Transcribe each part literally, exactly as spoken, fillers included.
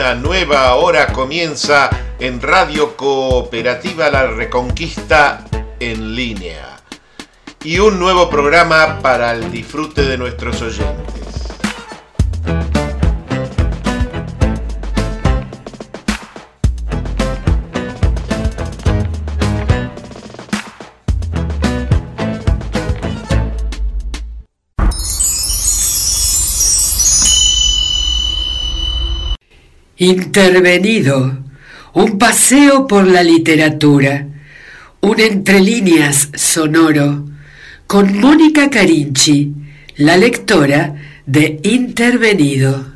Una nueva hora comienza en Radio Cooperativa La Reconquista en línea y un nuevo programa para el disfrute de nuestros oyentes. Intervenido, un paseo por la literatura, un entre líneas sonoro, con Mónica Carinchi, la lectora de Intervenido.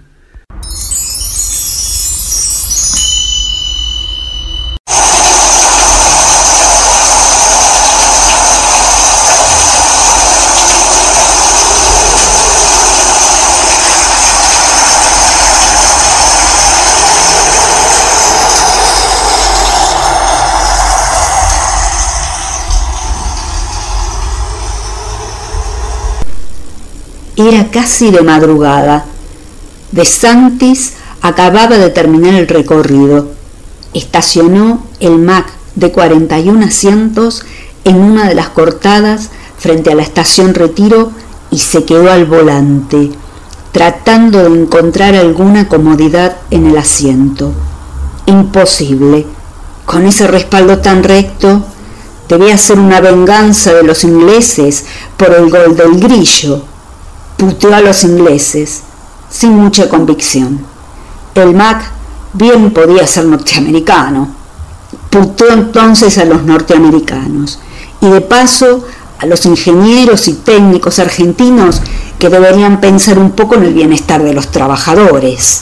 Era casi de madrugada. De Santis acababa de terminar el recorrido. Estacionó el Mac de cuarenta y un asientos en una de las cortadas frente a la estación Retiro y se quedó al volante, tratando de encontrar alguna comodidad en el asiento. Imposible. Con ese respaldo tan recto, debía ser una venganza de los ingleses por el gol del Grillo. Puteó a los ingleses, sin mucha convicción. El Mac bien podía ser norteamericano. Puteó entonces a los norteamericanos y de paso a los ingenieros y técnicos argentinos que deberían pensar un poco en el bienestar de los trabajadores.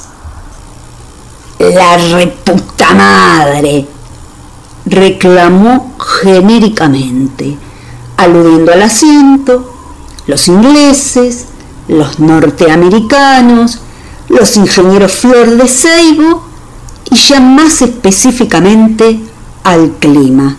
«La reputa madre», reclamó genéricamente, aludiendo al asiento, los ingleses, los norteamericanos, los ingenieros Flor de Seibo y ya más específicamente al clima.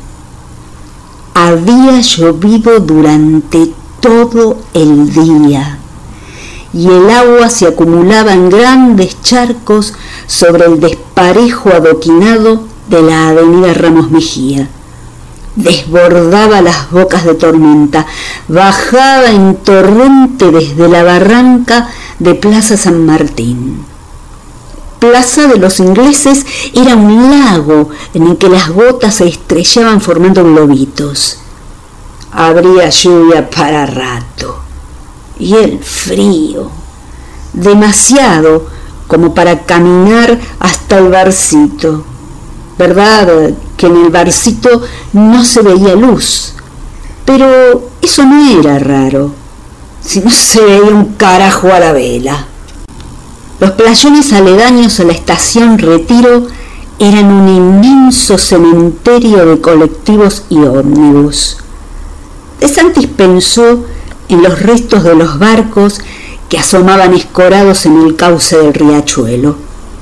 Había llovido durante todo el día y el agua se acumulaba en grandes charcos sobre el desparejo adoquinado de la avenida Ramos Mejía. Desbordaba las bocas de tormenta, bajaba en torrente desde la barranca de Plaza San Martín. Plaza de los Ingleses era un lago en el que las gotas se estrellaban formando globitos. Habría lluvia para rato. Y el frío, demasiado como para caminar hasta el barcito. ¿Verdad que en el barcito no se veía luz? Pero eso no era raro, si no se veía un carajo a la vela. Los playones aledaños a la estación Retiro eran un inmenso cementerio de colectivos y ómnibus. De Santis pensó en los restos de los barcos que asomaban escorados en el cauce del riachuelo.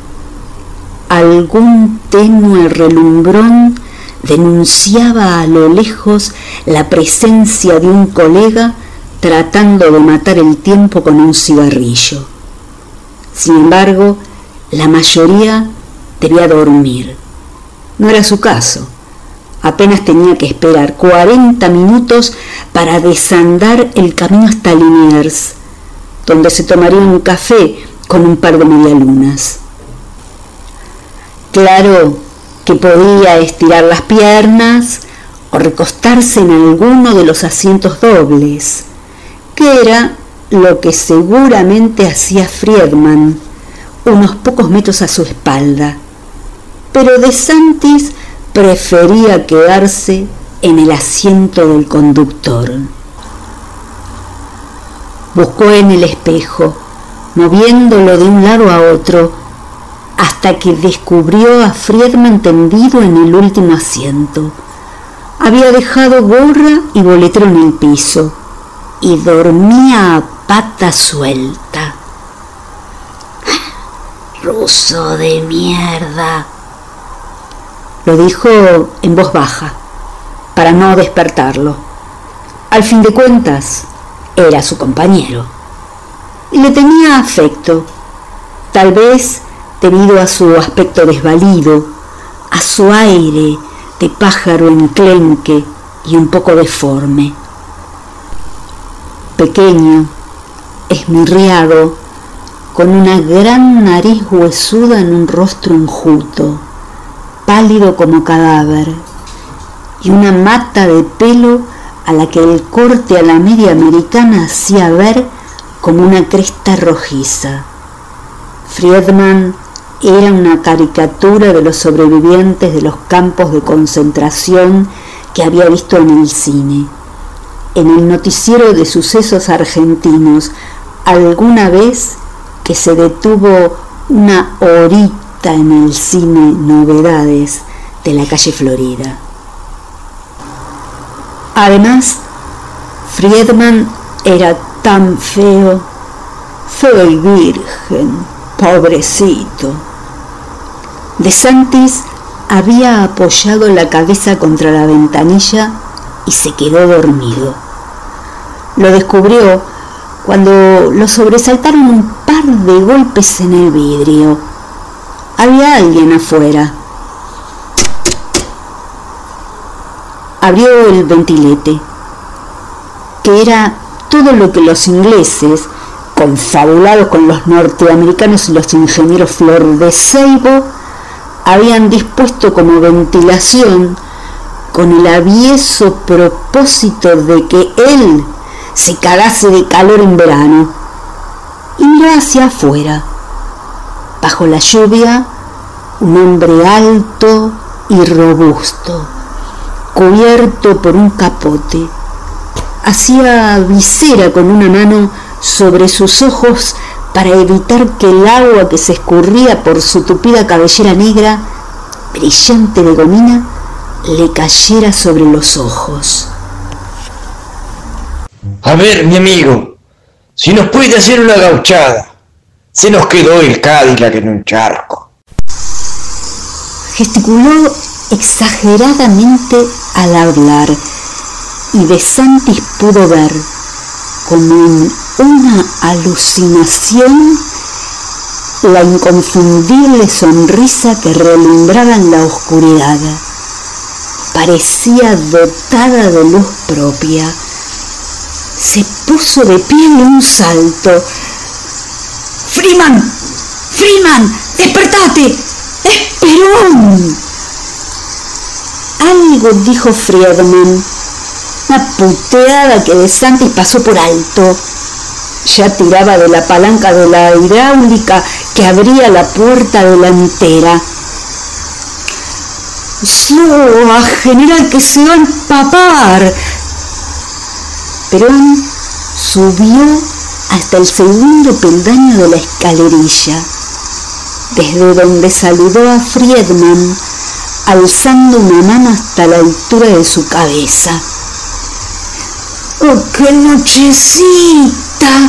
Algún tenue relumbrón denunciaba a lo lejos la presencia de un colega tratando de matar el tiempo con un cigarrillo. Sin embargo, la mayoría debía dormir. No era su caso. Apenas tenía que esperar cuarenta minutos para desandar el camino hasta Liniers, donde se tomaría un café con un par de medialunas. Claro que podía estirar las piernas o recostarse en alguno de los asientos dobles, que era lo que seguramente hacía Friedman, unos pocos metros a su espalda. Pero De Santis prefería quedarse en el asiento del conductor. Buscó en el espejo, moviéndolo de un lado a otro, hasta que descubrió a Friedman tendido en el último asiento. Había dejado gorra y boletero en el piso y dormía a pata suelta. «Ruso de mierda», lo dijo en voz baja, para no despertarlo. Al fin de cuentas, era su compañero y le tenía afecto. Tal vez debido a su aspecto desvalido, a su aire de pájaro enclenque y un poco deforme. Pequeño, esmirriado, con una gran nariz huesuda en un rostro enjuto, pálido como cadáver, y una mata de pelo a la que el corte a la media americana hacía ver como una cresta rojiza. Friedman era una caricatura de los sobrevivientes de los campos de concentración que había visto en el cine. En el noticiero de sucesos argentinos, alguna vez que se detuvo una horita en el cine Novedades de la calle Florida. Además, Friedman era tan feo, feo y virgen, pobrecito. De Santis había apoyado la cabeza contra la ventanilla y se quedó dormido. Lo descubrió cuando lo sobresaltaron un par de golpes en el vidrio. Había alguien afuera. Abrió el ventilete, que era todo lo que los ingleses, confabulados con los norteamericanos y los ingenieros Flor de Seibo, habían dispuesto como ventilación con el avieso propósito de que él se cagase de calor en verano, y miró hacia afuera. Bajo la lluvia, un hombre alto y robusto, cubierto por un capote, hacía visera con una mano sobre sus ojos para evitar que el agua que se escurría por su tupida cabellera negra, brillante de gomina, le cayera sobre los ojos. A ver, mi amigo, si nos puede hacer una gauchada. Se nos quedó el Cadillac en un charco. Gesticuló exageradamente al hablar, y De Santis pudo ver, como en una alucinación, la inconfundible sonrisa que relumbraba en la oscuridad. Parecía dotada de luz propia. Se puso de pie de un salto. ¡Freeman! ¡Freeman! ¡Despertate! ¡Es Perón! Algo dijo Friedman, una puteada que De Santis pasó por alto. Ya tiraba de la palanca de la hidráulica que abría la puerta delantera. ¡Yo, general, que se va a empapar! Perón subió hasta el segundo peldaño de la escalerilla, desde donde saludó a Friedman, alzando una mano hasta la altura de su cabeza. ¡Oh, qué nochecita!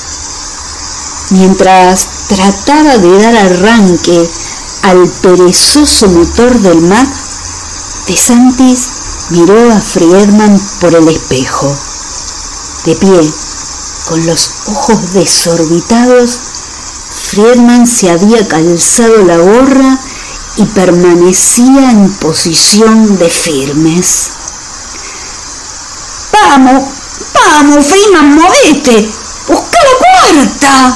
Mientras trataba de dar arranque al perezoso motor del Mac, De Santis miró a Friedman por el espejo. De pie, con los ojos desorbitados, Friedman se había calzado la gorra y permanecía en posición de firmes. ¡Vamos! ¡Vamos, Friedman, movete! ¡Busca la cuarta!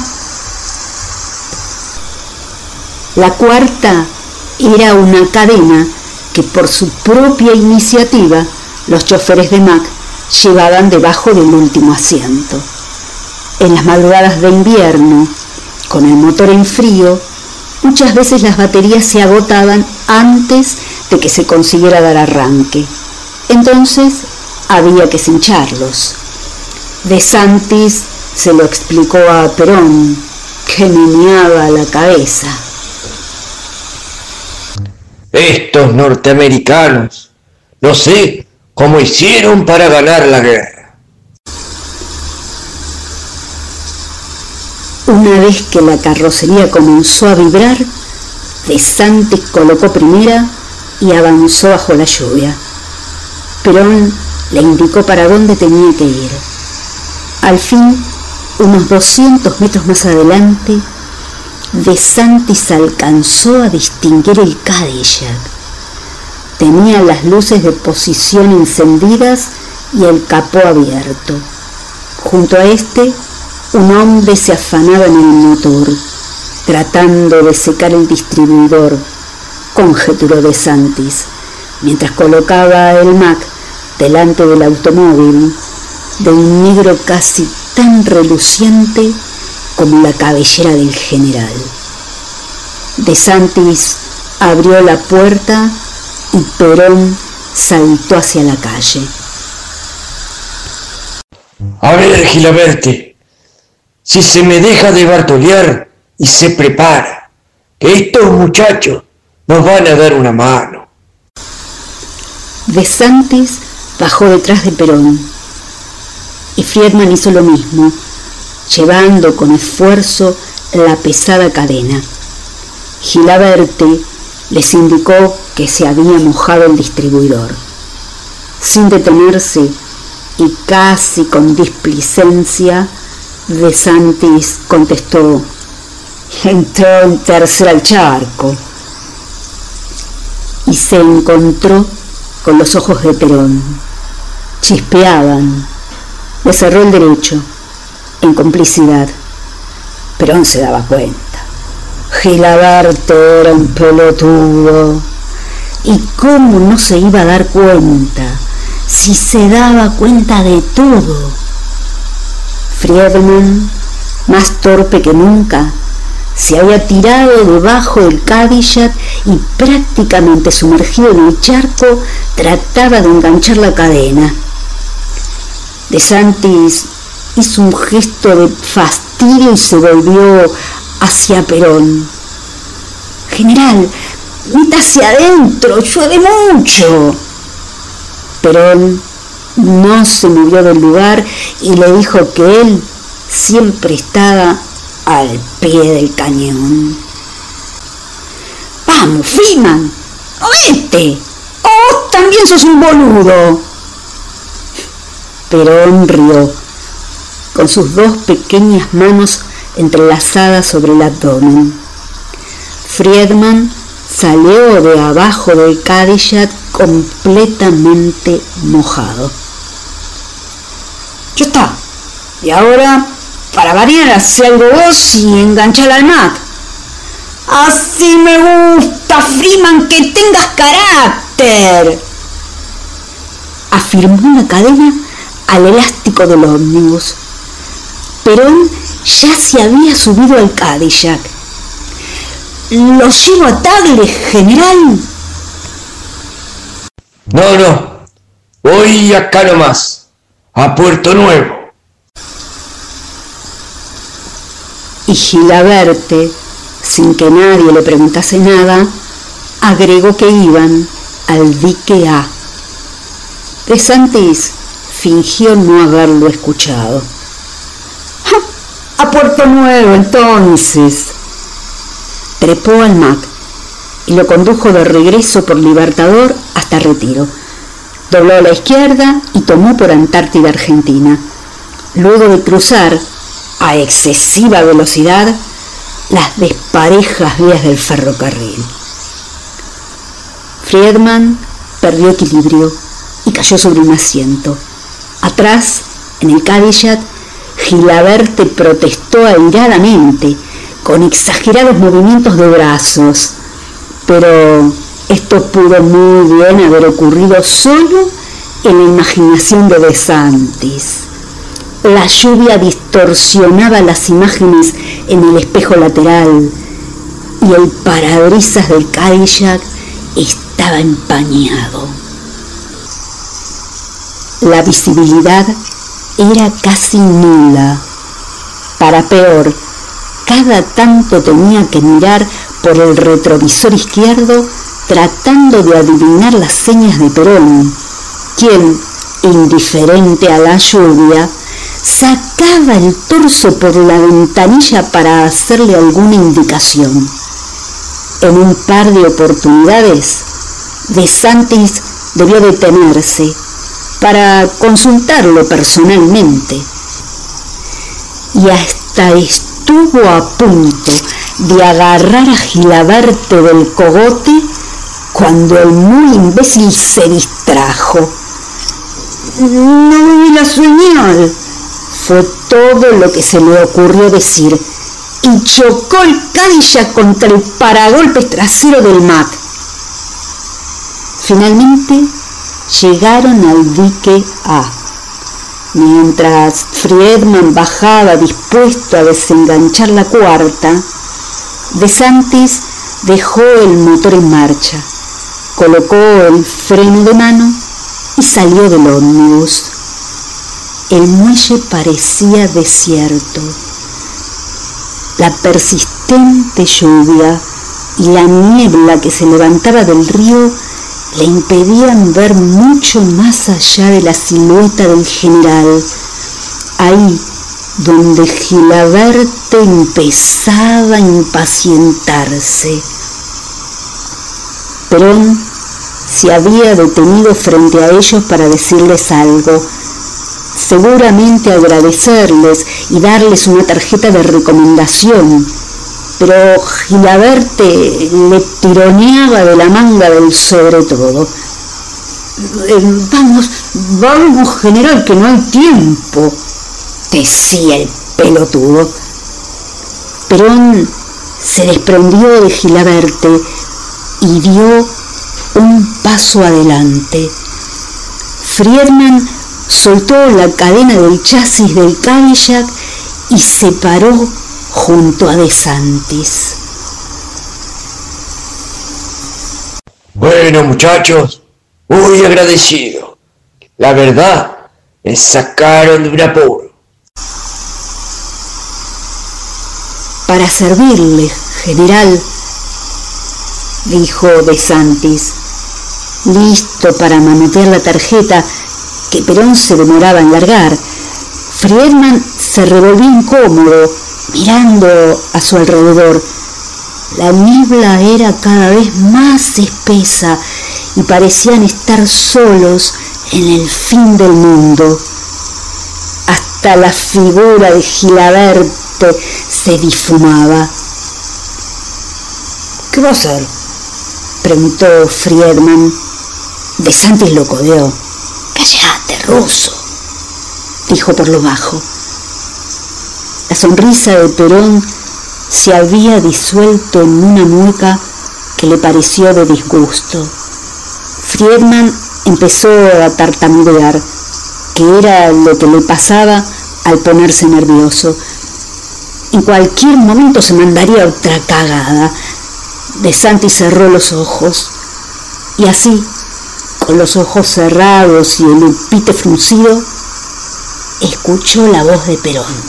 La cuarta era una cadena que por su propia iniciativa los choferes de Mac llevaban debajo del último asiento. En las madrugadas de invierno, con el motor en frío, muchas veces las baterías se agotaban antes de que se consiguiera dar arranque. Entonces había que cincharlos. De Santis se lo explicó a Perón, que meneaba la cabeza. Estos norteamericanos, no sé cómo hicieron para ganar la guerra. Una vez que la carrocería comenzó a vibrar, De Santis colocó primera y avanzó bajo la lluvia. Perón le indicó para dónde tenía que ir. Al fin, unos doscientos metros más adelante, De Santis alcanzó a distinguir el Cadillac. Tenía las luces de posición encendidas y el capó abierto. Junto a este, un hombre se afanaba en el motor, tratando de secar el distribuidor, conjeturó De Santis, mientras colocaba el Mac delante del automóvil, de un negro casi tan reluciente como la cabellera del general. De Santis abrió la puerta y Perón saltó hacia la calle. A ver, Gilaberte, si se me deja de bartolear y se prepara, que estos muchachos nos van a dar una mano. De Santis bajó detrás de Perón y Friedman hizo lo mismo, llevando con esfuerzo la pesada cadena. Gilaberte les indicó que se había mojado el distribuidor. Sin detenerse y casi con displicencia, De Santis contestó: entró en tercera al charco. Y se encontró con los ojos de Perón. Chispeaban. Le cerró el derecho, en complicidad. Perón se daba cuenta. Gilaberte era un pelotudo. ¿Y cómo no se iba a dar cuenta si se daba cuenta de todo? Friedman, más torpe que nunca, se había tirado debajo del Cadillac y prácticamente sumergido en el charco trataba de enganchar la cadena. De Santis hizo un gesto de fastidio y se volvió hacia Perón. General, meta hacia adentro, llueve mucho. Perón no se movió del lugar y le dijo que él siempre estaba al pie del cañón. Vamos, Freeman, movete, o vos también sos un boludo. Perón rió, con sus dos pequeñas manos entrelazadas sobre el abdomen. Friedman salió de abajo del Cadillac completamente mojado. Ya está. Y ahora, para variar, hace algo vos y enganchar al Mac. Así me gusta, Freeman, que tengas carácter. Afirmó la cadena al elástico del ómnibus. Perón ya se había subido al Cadillac. ¿Lo llevo a Tagle, general? No, no, voy acá nomás, a Puerto Nuevo. Y Gilaberte, sin que nadie le preguntase nada, agregó que iban al dique A. De Santis fingió no haberlo escuchado. ¡A Puerto Nuevo, entonces! Trepó al Mac y lo condujo de regreso por Libertador hasta Retiro. Dobló a la izquierda y tomó por Antártida Argentina, luego de cruzar a excesiva velocidad las desparejas vías del ferrocarril. Friedman perdió equilibrio y cayó sobre un asiento. Atrás, en el Cadillac, Gilaberte protestó airadamente, con exagerados movimientos de brazos, pero esto pudo muy bien haber ocurrido solo en la imaginación de De Santis. La lluvia distorsionaba las imágenes en el espejo lateral y el parabrisas del Cadillac estaba empañado. La visibilidad era casi nula. Para peor, cada tanto tenía que mirar por el retrovisor izquierdo tratando de adivinar las señas de Perón, quien, indiferente a la lluvia, sacaba el torso por la ventanilla para hacerle alguna indicación. En un par de oportunidades, De Santis debió detenerse para consultarlo personalmente. Y hasta estuvo a punto de agarrar a Gilaberte del cogote cuando el muy imbécil se distrajo. No vi la señal, fue todo lo que se le ocurrió decir, y chocó el Cadillac contra el paragolpes trasero del Mac. Finalmente llegaron al dique A. Mientras Friedman bajaba dispuesto a desenganchar la cuarta, De Santis dejó el motor en marcha, colocó el freno de mano y salió del ómnibus. El muelle parecía desierto. La persistente lluvia y la niebla que se levantaba del río le impedían ver mucho más allá de la silueta del general, ahí donde Gilaberte empezaba a impacientarse. Perón se había detenido frente a ellos para decirles algo, seguramente agradecerles y darles una tarjeta de recomendación, pero Gilaberte le tironeaba de la manga del sobre todo. Eh, vamos, vamos, general, que no hay tiempo, decía el pelotudo. Perón se desprendió de Gilaberte y dio un paso adelante. Friedman soltó la cadena del chasis del Cadillac y se paró junto a De Santis. Bueno, muchachos, muy agradecido. La verdad, me sacaron de un apuro. Para servirle, general, dijo De Santis, listo para manotear la tarjeta que Perón se demoraba en largar. Friedman se revolvió incómodo, mirando a su alrededor. La niebla era cada vez más espesa y parecían estar solos en el fin del mundo. Hasta la figura de Gilaberte se difumaba. ¿Qué va a hacer?, preguntó Friedman. De Santis lo codeó. «Cállate, ruso», dijo por lo bajo. La sonrisa de Perón se había disuelto en una mueca que le pareció de disgusto. Friedman empezó a tartamudear, que era lo que le pasaba al ponerse nervioso. En cualquier momento se mandaría otra cagada. De Santis cerró los ojos y así, con los ojos cerrados y el upite fruncido, escuchó la voz de Perón.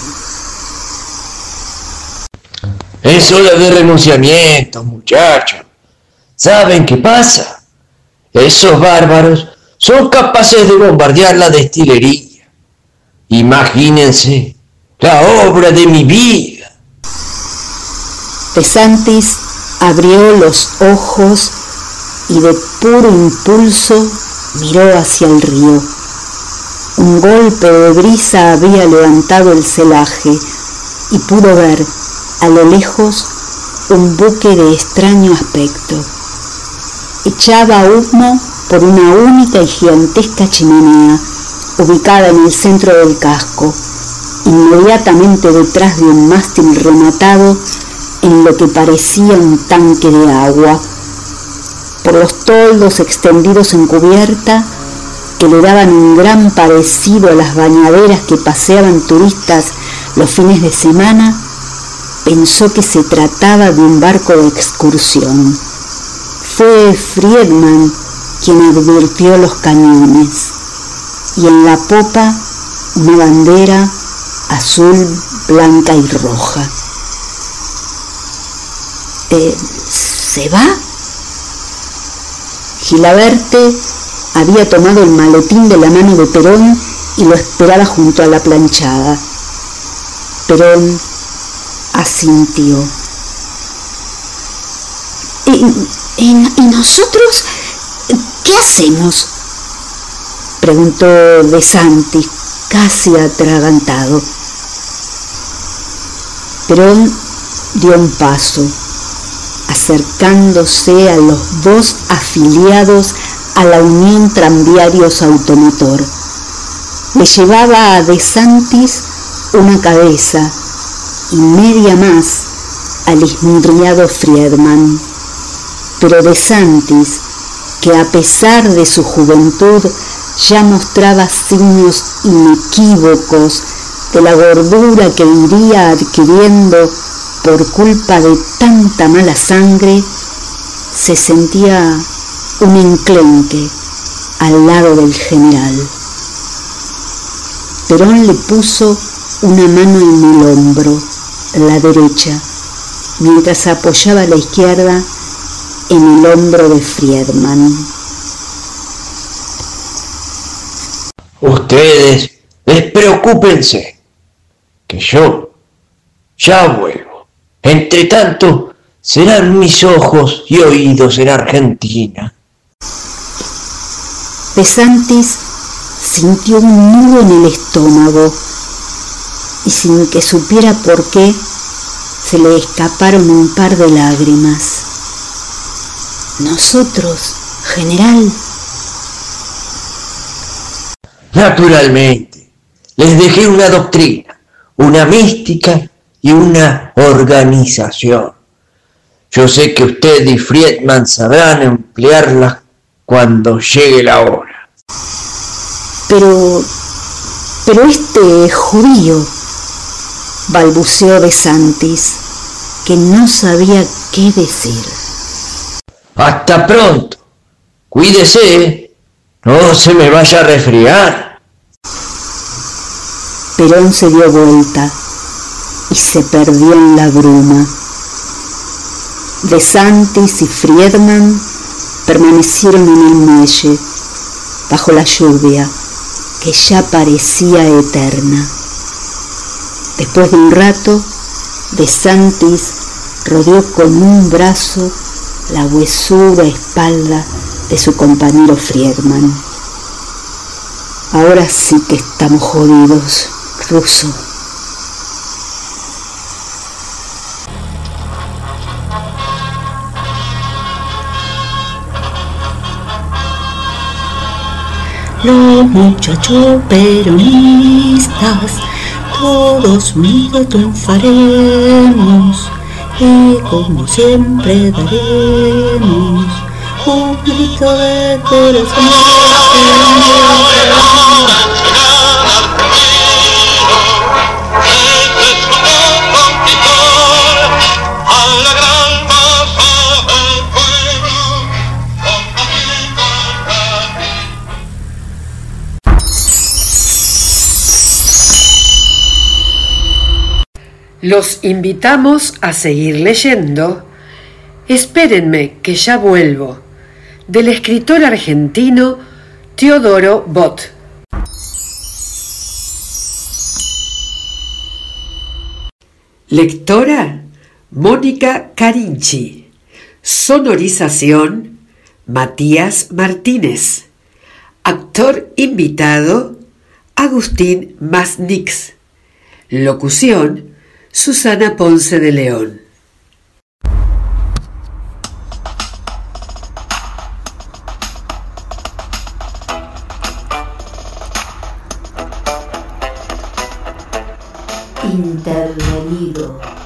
Es hora de renunciamiento, muchachos. ¿Saben qué pasa? Esos bárbaros son capaces de bombardear la destilería. Imagínense, la obra de mi vida. De Santis abrió los ojos y de puro impulso miró hacia el río. Un golpe de brisa había levantado el celaje y pudo ver a lo lejos un buque de extraño aspecto. Echaba humo por una única y gigantesca chimenea ubicada en el centro del casco, inmediatamente detrás de un mástil rematado en lo que parecía un tanque de agua. Por los toldos extendidos en cubierta, que le daban un gran parecido a las bañaderas que paseaban turistas los fines de semana, pensó que se trataba de un barco de excursión. Fue Friedman quien advirtió los cañones, y en la popa una bandera azul, blanca y roja. Eh, ¿Se va? Gilaberte había tomado el maletín de la mano de Perón y lo esperaba junto a la planchada. Perón asintió. ¿Y, y, y nosotros qué hacemos?, preguntó De Santis, casi atragantado. Perón dio un paso, acercándose a los dos afiliados a la Unión Tranviarios Automotor. Le llevaba a De Santis una cabeza y media más al esmirriado Friedman. Pero De Santis, que a pesar de su juventud ya mostraba signos inequívocos de la gordura que iría adquiriendo por culpa de tanta mala sangre, se sentía un enclenque al lado del general. Perón le puso una mano en el hombro, la derecha, mientras apoyaba la izquierda en el hombro de Friedman. Ustedes despreocúpense, que yo ya vuelvo. Entre tanto, serán mis ojos y oídos en Argentina. De Santis sintió un nudo en el estómago y sin que supiera por qué, se le escaparon un par de lágrimas. Nosotros, general. Naturalmente, les dejé una doctrina, una mística y una organización. Yo sé que usted y Friedman sabrán emplearlas cuando llegue la hora. Pero, pero este judío, balbuceó De Santis, que no sabía qué decir. Hasta pronto. Cuídese, no se me vaya a resfriar. Perón se dio vuelta y se perdió en la bruma. De Santis y Friedman permanecieron en el muelle, bajo la lluvia, que ya parecía eterna. Después de un rato, De Santis rodeó con un brazo la huesuda espalda de su compañero Friedman. Ahora sí que estamos jodidos, ruso. Los muchachos peronistas, todos unidos triunfaremos, y como siempre daremos un grito de corazón. Los invitamos a seguir leyendo Espérenme que ya vuelvo, del escritor argentino Teodoro Bot. Lectora Mónica Carinchi. Sonorización Matías Martínez. Actor invitado Agustín Masnix. Locución Susana Ponce de León. Intervenido.